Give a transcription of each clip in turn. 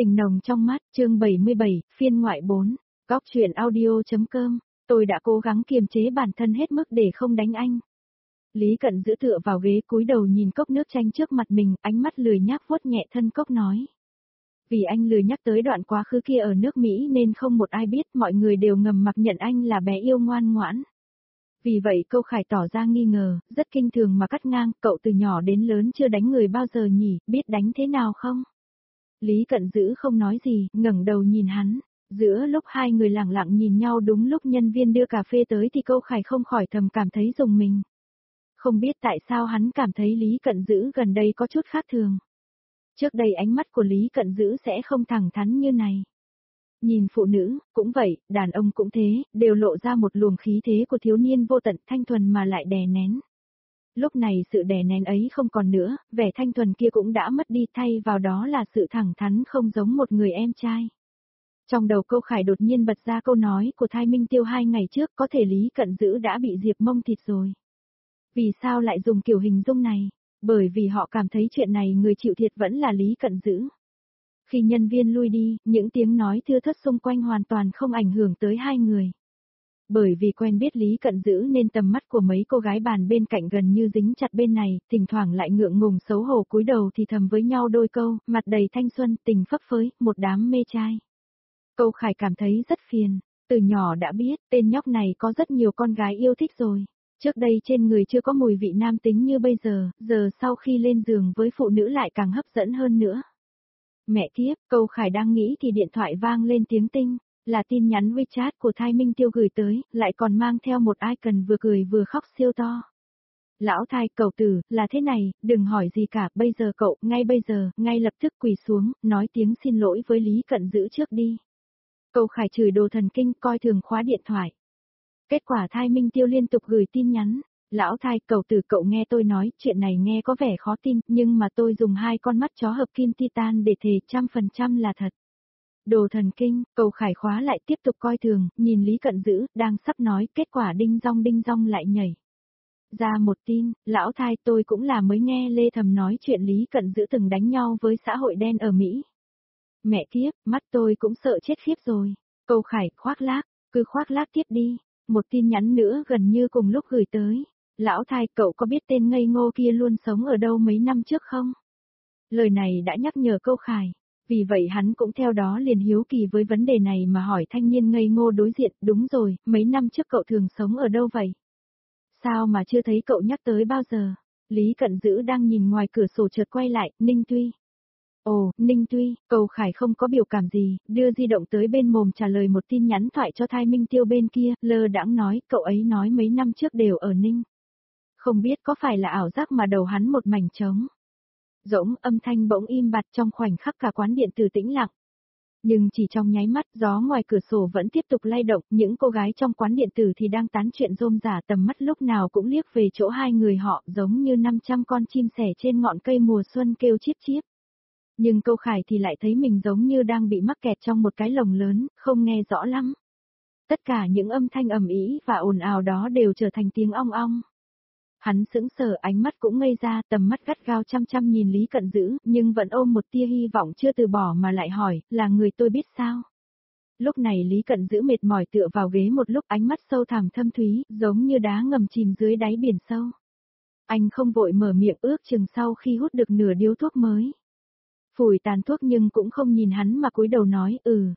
Tình nồng trong mắt, chương 77, phiên ngoại 4, góc truyện audio.com, tôi đã cố gắng kiềm chế bản thân hết mức để không đánh anh. Lý Cận giữ tựa vào ghế cúi đầu nhìn cốc nước chanh trước mặt mình, ánh mắt lười nhác vuốt nhẹ thân cốc nói. Vì anh lười nhắc tới đoạn quá khứ kia ở nước Mỹ nên không một ai biết, mọi người đều ngầm mặc nhận anh là bé yêu ngoan ngoãn. Vì vậy Câu Khải tỏ ra nghi ngờ, rất kinh thường mà cắt ngang, cậu từ nhỏ đến lớn chưa đánh người bao giờ nhỉ, biết đánh thế nào không? Lý Cận giữ không nói gì, ngẩng đầu nhìn hắn. Giữa lúc hai người lặng lặng nhìn nhau đúng lúc nhân viên đưa cà phê tới thì Câu Khải không khỏi thầm cảm thấy rùng mình. Không biết tại sao hắn cảm thấy Lý Cận giữ gần đây có chút khác thường. Trước đây ánh mắt của Lý Cận giữ sẽ không thẳng thắn như này. Nhìn phụ nữ, cũng vậy, đàn ông cũng thế, đều lộ ra một luồng khí thế của thiếu niên vô tận thanh thuần mà lại đè nén. Lúc này sự đè nén ấy không còn nữa, vẻ thanh thuần kia cũng đã mất đi, thay vào đó là sự thẳng thắn không giống một người em trai. Trong đầu Câu Khải đột nhiên bật ra câu nói của Thai Minh Tiêu 2 ngày trước, có thể Lý Cận giữ đã bị Diệp Mông thịt rồi. Vì sao lại dùng kiểu hình dung này? Bởi vì họ cảm thấy chuyện này người chịu thiệt vẫn là Lý Cận giữ. Khi nhân viên lui đi, những tiếng nói thưa thớt xung quanh hoàn toàn không ảnh hưởng tới hai người. Bởi vì quen biết Lý Cận giữ nên tầm mắt của mấy cô gái bàn bên cạnh gần như dính chặt bên này, thỉnh thoảng lại ngượng ngùng xấu hổ cúi đầu thì thầm với nhau đôi câu, mặt đầy thanh xuân, tình phấp phới, một đám mê trai. Câu Khải cảm thấy rất phiền, từ nhỏ đã biết, tên nhóc này có rất nhiều con gái yêu thích rồi. Trước đây trên người chưa có mùi vị nam tính như bây giờ, giờ sau khi lên giường với phụ nữ lại càng hấp dẫn hơn nữa. Mẹ kiếp, Câu Khải đang nghĩ thì điện thoại vang lên tiếng tinh, là tin nhắn WeChat của Thai Minh Tiêu gửi tới, lại còn mang theo một icon vừa cười vừa khóc siêu to. Lão Thai, cậu tử, là thế này, đừng hỏi gì cả, bây giờ cậu, ngay bây giờ, ngay lập tức quỳ xuống, nói tiếng xin lỗi với Lý Cận giữ trước đi. Câu Khải chửi đồ thần kinh, coi thường khóa điện thoại. Kết quả Thai Minh Tiêu liên tục gửi tin nhắn. Lão Thai, cậu tử, cậu nghe tôi nói, chuyện này nghe có vẻ khó tin, nhưng mà tôi dùng 2 con mắt chó hợp kim titan để thề 100% là thật. Đồ thần kinh, Câu Khải khóa lại tiếp tục coi thường, nhìn Lý Cận giữ, đang sắp nói, kết quả đinh rong lại nhảy. Ra một tin, lão Thai, tôi cũng là mới nghe Lê Thầm nói chuyện Lý Cận giữ từng đánh nhau với xã hội đen ở Mỹ. Mẹ kiếp, mắt tôi cũng sợ chết khiếp rồi. Câu Khải, khoác lác, cứ khoác lác tiếp đi. Một tin nhắn nữa gần như cùng lúc gửi tới. Lão Thai, cậu có biết tên ngây ngô kia luôn sống ở đâu mấy năm trước không? Lời này đã nhắc nhở Câu Khải. Vì vậy hắn cũng theo đó liền hiếu kỳ với vấn đề này mà hỏi thanh niên ngây ngô đối diện, đúng rồi, mấy năm trước cậu thường sống ở đâu vậy? Sao mà chưa thấy cậu nhắc tới bao giờ? Lý Cận giữ đang nhìn ngoài cửa sổ chợt quay lại, Ninh Tuy. Ồ, Ninh Tuy, Câu Khải không có biểu cảm gì, đưa di động tới bên mồm trả lời một tin nhắn thoại cho Thai Minh Tiêu bên kia, lơ đãng nói, cậu ấy nói mấy năm trước đều ở Ninh. Không biết có phải là ảo giác mà đầu hắn một mảnh trống. Rỗng, âm thanh bỗng im bặt, trong khoảnh khắc cả quán điện tử tĩnh lặng. Nhưng chỉ trong nháy mắt, gió ngoài cửa sổ vẫn tiếp tục lay động, những cô gái trong quán điện tử thì đang tán chuyện rôm rả, tầm mắt lúc nào cũng liếc về chỗ hai người họ, giống như 500 con chim sẻ trên ngọn cây mùa xuân kêu chíp chíp. Nhưng Câu Khải thì lại thấy mình giống như đang bị mắc kẹt trong một cái lồng lớn, không nghe rõ lắm. Tất cả những âm thanh ầm ĩ và ồn ào đó đều trở thành tiếng ong ong. Hắn sững sờ, ánh mắt cũng ngây ra, tầm mắt gắt gao chăm chăm nhìn Lý Cận giữ, nhưng vẫn ôm một tia hy vọng chưa từ bỏ mà lại hỏi, là người tôi biết sao? Lúc này Lý Cận giữ mệt mỏi tựa vào ghế một lúc, ánh mắt sâu thẳm thâm thúy, giống như đá ngầm chìm dưới đáy biển sâu. Anh không vội mở miệng, ước chừng sau khi hút được nửa điếu thuốc mới. Phủi tàn thuốc nhưng cũng không nhìn hắn mà cúi đầu nói,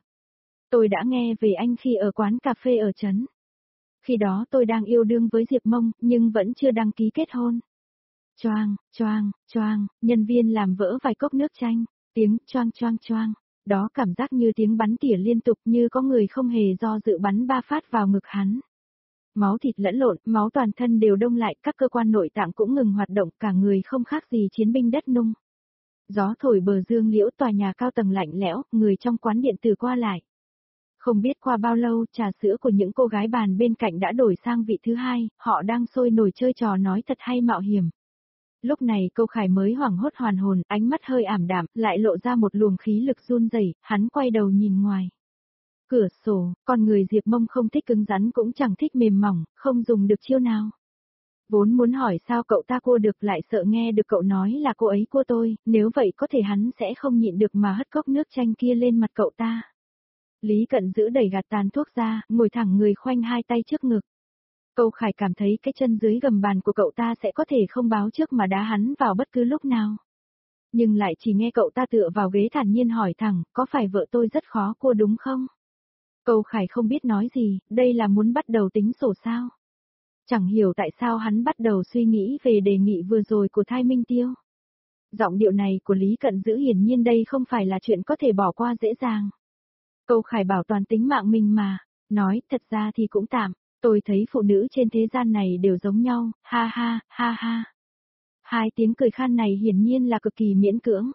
tôi đã nghe về anh khi ở quán cà phê ở trấn. Khi đó tôi đang yêu đương với Diệp Mông, nhưng vẫn chưa đăng ký kết hôn. Choang, choang, choang, nhân viên làm vỡ vài cốc nước chanh, tiếng choang choang choang. Đó cảm giác như tiếng bắn tỉa liên tục, như có người không hề do dự bắn 3 phát vào ngực hắn. Máu thịt lẫn lộn, máu toàn thân đều đông lại, các cơ quan nội tạng cũng ngừng hoạt động, cả người không khác gì chiến binh đất nung. Gió thổi bờ dương liễu, tòa nhà cao tầng lạnh lẽo, người trong quán điện tử qua lại. Không biết qua bao lâu, trà sữa của những cô gái bàn bên cạnh đã đổi sang vị thứ hai, họ đang sôi nổi chơi trò nói thật hay mạo hiểm. Lúc này Câu Khải mới hoảng hốt hoàn hồn, ánh mắt hơi ảm đạm, lại lộ ra một luồng khí lực run rẩy, hắn quay đầu nhìn ngoài. Cửa sổ, con người Diệp Mông không thích cứng rắn cũng chẳng thích mềm mỏng, không dùng được chiêu nào. Vốn muốn hỏi sao cậu ta cua được lại sợ nghe được cậu nói là cô ấy cua tôi, nếu vậy có thể hắn sẽ không nhịn được mà hất cốc nước chanh kia lên mặt cậu ta. Lý Cận Dữ đẩy gạt tàn thuốc ra, ngồi thẳng người khoanh hai tay trước ngực. Câu Khải cảm thấy cái chân dưới gầm bàn của cậu ta sẽ có thể không báo trước mà đá hắn vào bất cứ lúc nào. Nhưng lại chỉ nghe cậu ta tựa vào ghế thản nhiên hỏi thẳng, có phải vợ tôi rất khó cua đúng không? Câu Khải không biết nói gì, đây là muốn bắt đầu tính sổ sao? Chẳng hiểu tại sao hắn bắt đầu suy nghĩ về đề nghị vừa rồi của Thai Minh Tiêu. Giọng điệu này của Lý Cận Dữ hiển nhiên đây không phải là chuyện có thể bỏ qua dễ dàng. Câu Khải bảo toàn tính mạng mình mà, nói thật ra thì cũng tạm, tôi thấy phụ nữ trên thế gian này đều giống nhau, ha ha, ha ha. Hai tiếng cười khan này hiển nhiên là cực kỳ miễn cưỡng.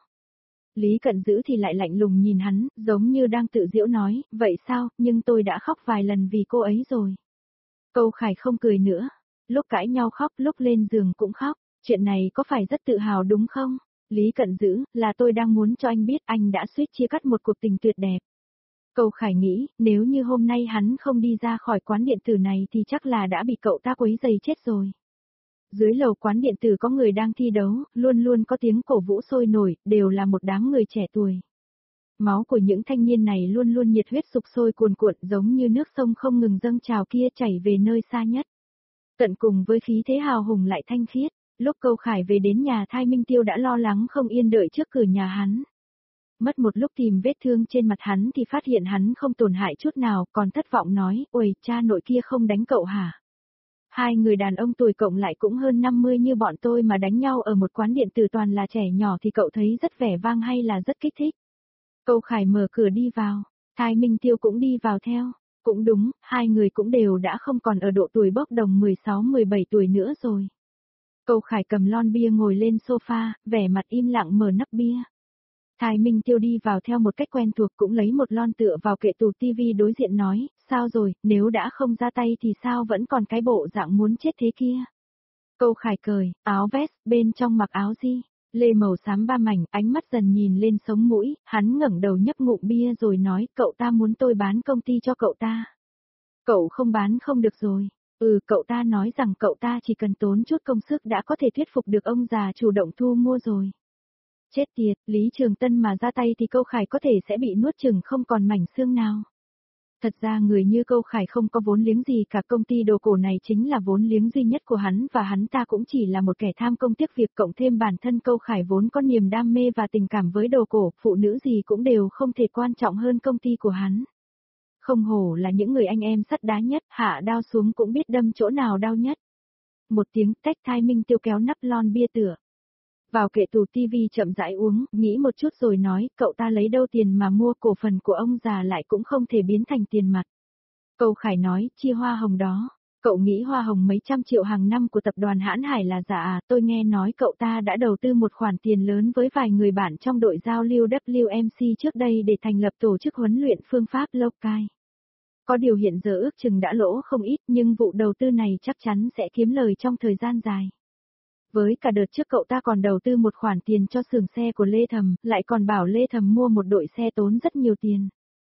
Lý Cận Dữ thì lại lạnh lùng nhìn hắn, giống như đang tự giễu nói, vậy sao, nhưng tôi đã khóc vài lần vì cô ấy rồi. Câu Khải không cười nữa, lúc cãi nhau khóc, lúc lên giường cũng khóc, chuyện này có phải rất tự hào đúng không? Lý Cận Dữ, là tôi đang muốn cho anh biết anh đã suýt chia cắt một cuộc tình tuyệt đẹp. Câu Khải nghĩ, nếu như hôm nay hắn không đi ra khỏi quán điện tử này thì chắc là đã bị cậu ta quấy giày chết rồi. Dưới lầu quán điện tử có người đang thi đấu, luôn luôn có tiếng cổ vũ sôi nổi, đều là một đám người trẻ tuổi. Máu của những thanh niên này luôn luôn nhiệt huyết sục sôi cuồn cuộn giống như nước sông không ngừng dâng trào kia chảy về nơi xa nhất. Tận cùng với khí thế hào hùng lại thanh khiết, lúc Câu Khải về đến nhà Thai Minh Tiêu đã lo lắng không yên đợi trước cửa nhà hắn. Mất một lúc tìm vết thương trên mặt hắn thì phát hiện hắn không tổn hại chút nào, còn thất vọng nói, ôi, cha nội kia không đánh cậu hả? Hai người đàn ông tuổi cộng lại cũng hơn 50 như bọn tôi mà đánh nhau ở một quán điện tử toàn là trẻ nhỏ thì cậu thấy rất vẻ vang hay là rất kích thích? Câu Khải mở cửa đi vào, Thai Minh Tiêu cũng đi vào theo. Cũng đúng, hai người cũng đều đã không còn ở độ tuổi bốc đồng 16-17 tuổi nữa rồi. Câu Khải cầm lon bia ngồi lên sofa, vẻ mặt im lặng mở nắp bia. Thai Minh Tiêu đi vào theo một cách quen thuộc cũng lấy một lon tựa vào kệ tủ tivi đối diện nói, sao rồi, nếu đã không ra tay thì sao vẫn còn cái bộ dạng muốn chết thế kia. Câu Khải cười, áo vest, bên trong mặc áo gì, lê màu xám ba mảnh, ánh mắt dần nhìn lên sống mũi, hắn ngẩng đầu nhấp ngụm bia rồi nói, cậu ta muốn tôi bán công ty cho cậu ta. Cậu không bán không được rồi. Cậu ta nói rằng cậu ta chỉ cần tốn chút công sức đã có thể thuyết phục được ông già chủ động thu mua rồi. Chết tiệt, Lý Trường Tân mà ra tay thì Câu Khải có thể sẽ bị nuốt chửng không còn mảnh xương nào. Thật ra người như Câu Khải không có vốn liếng gì cả, công ty đồ cổ này chính là vốn liếng duy nhất của hắn và hắn ta cũng chỉ là một kẻ tham công tiếc việc, cộng thêm bản thân Câu Khải vốn có niềm đam mê và tình cảm với đồ cổ, phụ nữ gì cũng đều không thể quan trọng hơn công ty của hắn. Không hổ là những người anh em sắt đá nhất, hạ đao xuống cũng biết đâm chỗ nào đau nhất. Một tiếng tách, Thai Minh Tiêu kéo nắp lon bia tựa vào kệ tủ tivi chậm rãi uống, nghĩ một chút rồi nói, cậu ta lấy đâu tiền mà mua cổ phần của ông già lại cũng không thể biến thành tiền mặt. Câu Khải nói, chia hoa hồng đó. Cậu nghĩ hoa hồng mấy trăm triệu hàng năm của tập đoàn Hãn Hải là giả à? Tôi nghe nói cậu ta đã đầu tư một khoản tiền lớn với vài người bạn trong đội giao lưu WMC trước đây để thành lập tổ chức huấn luyện phương pháp Lokai. Có điều hiện giờ ước chừng đã lỗ không ít, nhưng vụ đầu tư này chắc chắn sẽ kiếm lời trong thời gian dài. Với cả đợt trước cậu ta còn đầu tư một khoản tiền cho xưởng xe của Lê Thầm, lại còn bảo Lê Thầm mua một đội xe tốn rất nhiều tiền.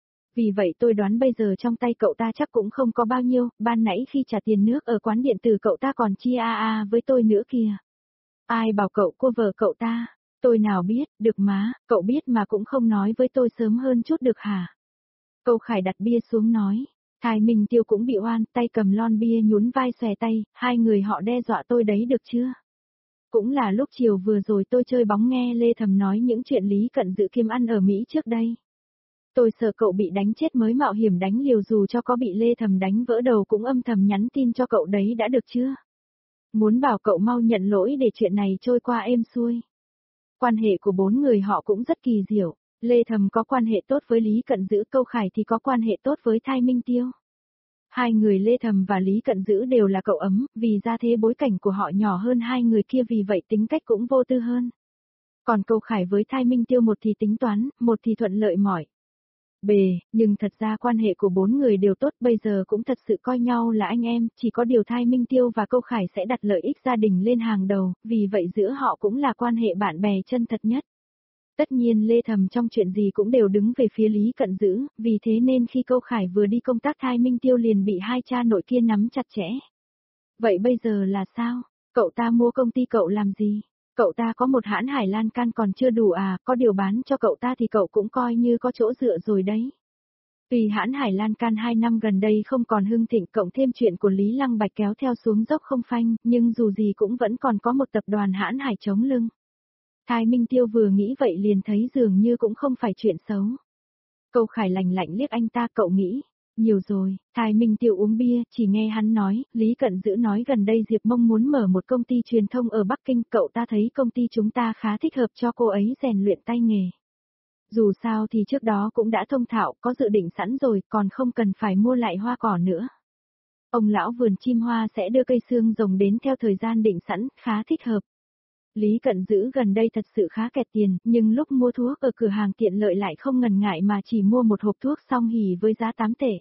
Vì vậy tôi đoán bây giờ trong tay cậu ta chắc cũng không có bao nhiêu, ban nãy khi trả tiền nước ở quán điện tử cậu ta còn chia với tôi nữa kìa. Ai bảo cậu cô vợ cậu ta? Tôi nào biết, được má, cậu biết mà cũng không nói với tôi sớm hơn chút được hả? Câu Khải đặt bia xuống nói. Thai Minh Tiêu cũng bị oan, tay cầm lon bia nhún vai xòe tay, hai người họ đe dọa tôi đấy được chưa? Cũng là lúc chiều vừa rồi tôi chơi bóng nghe Lê Thầm nói những chuyện Lý Cận Dự kiêm ăn ở Mỹ trước đây. Tôi sợ cậu bị đánh chết mới mạo hiểm đánh liều, dù cho có bị Lê Thầm đánh vỡ đầu cũng âm thầm nhắn tin cho cậu đấy đã được chưa? Muốn bảo cậu mau nhận lỗi để chuyện này trôi qua êm xuôi. Quan hệ của bốn người họ cũng rất kỳ diệu. Lê Thầm có quan hệ tốt với Lý Cận Dữ, Câu Khải thì có quan hệ tốt với Thai Minh Tiêu. Hai người Lê Thầm và Lý Cận Dữ đều là cậu ấm, vì ra thế bối cảnh của họ nhỏ hơn hai người kia, vì vậy tính cách cũng vô tư hơn. Còn Câu Khải với Thai Minh Tiêu một thì tính toán, một thì thuận lợi mỏi nhưng thật ra quan hệ của bốn người đều tốt, bây giờ cũng thật sự coi nhau là anh em, chỉ có điều Thai Minh Tiêu và Câu Khải sẽ đặt lợi ích gia đình lên hàng đầu, vì vậy giữa họ cũng là quan hệ bạn bè chân thật nhất. Tất nhiên Lê Thầm trong chuyện gì cũng đều đứng về phía Lý Cận Dữ, vì thế nên khi Câu Khải vừa đi công tác Thai Minh Tiêu liền bị hai cha nội kia nắm chặt chẽ. Vậy bây giờ là sao? Cậu ta mua công ty cậu làm gì? Cậu ta có một hãn hải lan can còn chưa đủ à, có điều bán cho cậu ta thì cậu cũng coi như có chỗ dựa rồi đấy. Tuy hãn hải lan can 2 năm gần đây không còn hưng thịnh cộng thêm chuyện của Lý Lăng Bạch kéo theo xuống dốc không phanh, nhưng dù gì cũng vẫn còn có một tập đoàn hãn hải chống lưng. Thái Minh Tiêu vừa nghĩ vậy liền thấy dường như cũng không phải chuyện xấu. Câu Khải lạnh lạnh liếc anh ta, cậu nghĩ nhiều rồi. Thái Minh Tiêu uống bia, chỉ nghe hắn nói, Lý Cận Dữ nói gần đây Diệp Mông muốn mở một công ty truyền thông ở Bắc Kinh, cậu ta thấy công ty chúng ta khá thích hợp cho cô ấy rèn luyện tay nghề. Dù sao thì trước đó cũng đã thông thạo, có dự định sẵn rồi, còn không cần phải mua lại hoa cỏ nữa. Ông lão vườn chim hoa sẽ đưa cây xương rồng đến theo thời gian định sẵn, khá thích hợp. Lý Cận Dữ gần đây thật sự khá kẹt tiền, nhưng lúc mua thuốc ở cửa hàng tiện lợi lại không ngần ngại mà chỉ mua một hộp thuốc song hỉ với giá 8 tệ.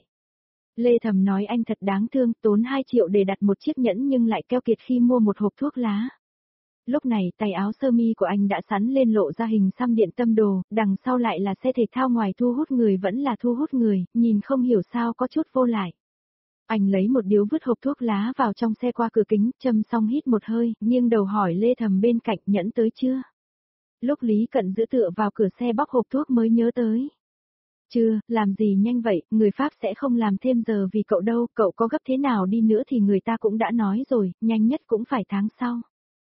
Lê Thầm nói anh thật đáng thương, tốn 2 triệu để đặt một chiếc nhẫn nhưng lại keo kiệt khi mua một hộp thuốc lá. Lúc này tay áo sơ mi của anh đã sắn lên lộ ra hình xăm điện tâm đồ, đằng sau lại là xe thể thao, ngoài thu hút người vẫn là thu hút người, nhìn không hiểu sao có chút vô lại. Anh lấy một điếu vứt hộp thuốc lá vào trong xe qua cửa kính, châm xong hít một hơi, nghiêng đầu hỏi Lê Thầm bên cạnh, nhẫn tới chưa? Lúc Lý Cận Dữ tựa vào cửa xe bóc hộp thuốc mới nhớ tới. Chưa, làm gì nhanh vậy, người Pháp sẽ không làm thêm giờ vì cậu đâu, cậu có gấp thế nào đi nữa thì người ta cũng đã nói rồi, nhanh nhất cũng phải tháng sau.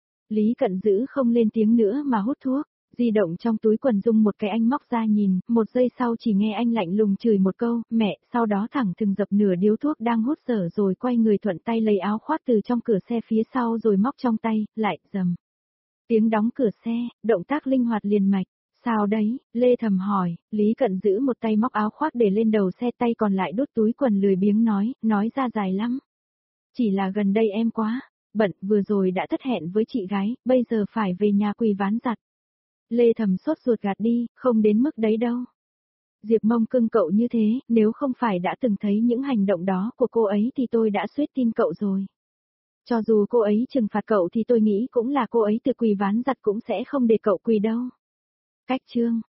Lý Cận Dữ không lên tiếng nữa mà hút thuốc, di động trong túi quần rung một cái, anh móc ra nhìn, một giây sau chỉ nghe anh lạnh lùng chửi một câu, mẹ, sau đó thẳng thừng dập nửa điếu thuốc đang hút dở rồi quay người thuận tay lấy áo khoác từ trong cửa xe phía sau rồi móc trong tay, lại dầm. Tiếng đóng cửa xe, động tác linh hoạt liền mạch. Sao đấy, Lê Thầm hỏi, Lý Cận Dữ một tay móc áo khoác để lên đầu xe, tay còn lại đút túi quần lười biếng nói ra dài lắm. Chỉ là gần đây em quá bận, vừa rồi đã thất hẹn với chị gái, bây giờ phải về nhà quỳ ván giặt. Lê Thầm sốt ruột gạt đi, không đến mức đấy đâu. Diệp Mông cưng cậu như thế, nếu không phải đã từng thấy những hành động đó của cô ấy thì tôi đã suýt tin cậu rồi. Cho dù cô ấy trừng phạt cậu thì tôi nghĩ cũng là cô ấy tự quỳ ván giặt cũng sẽ không để cậu quỳ đâu. Cách chương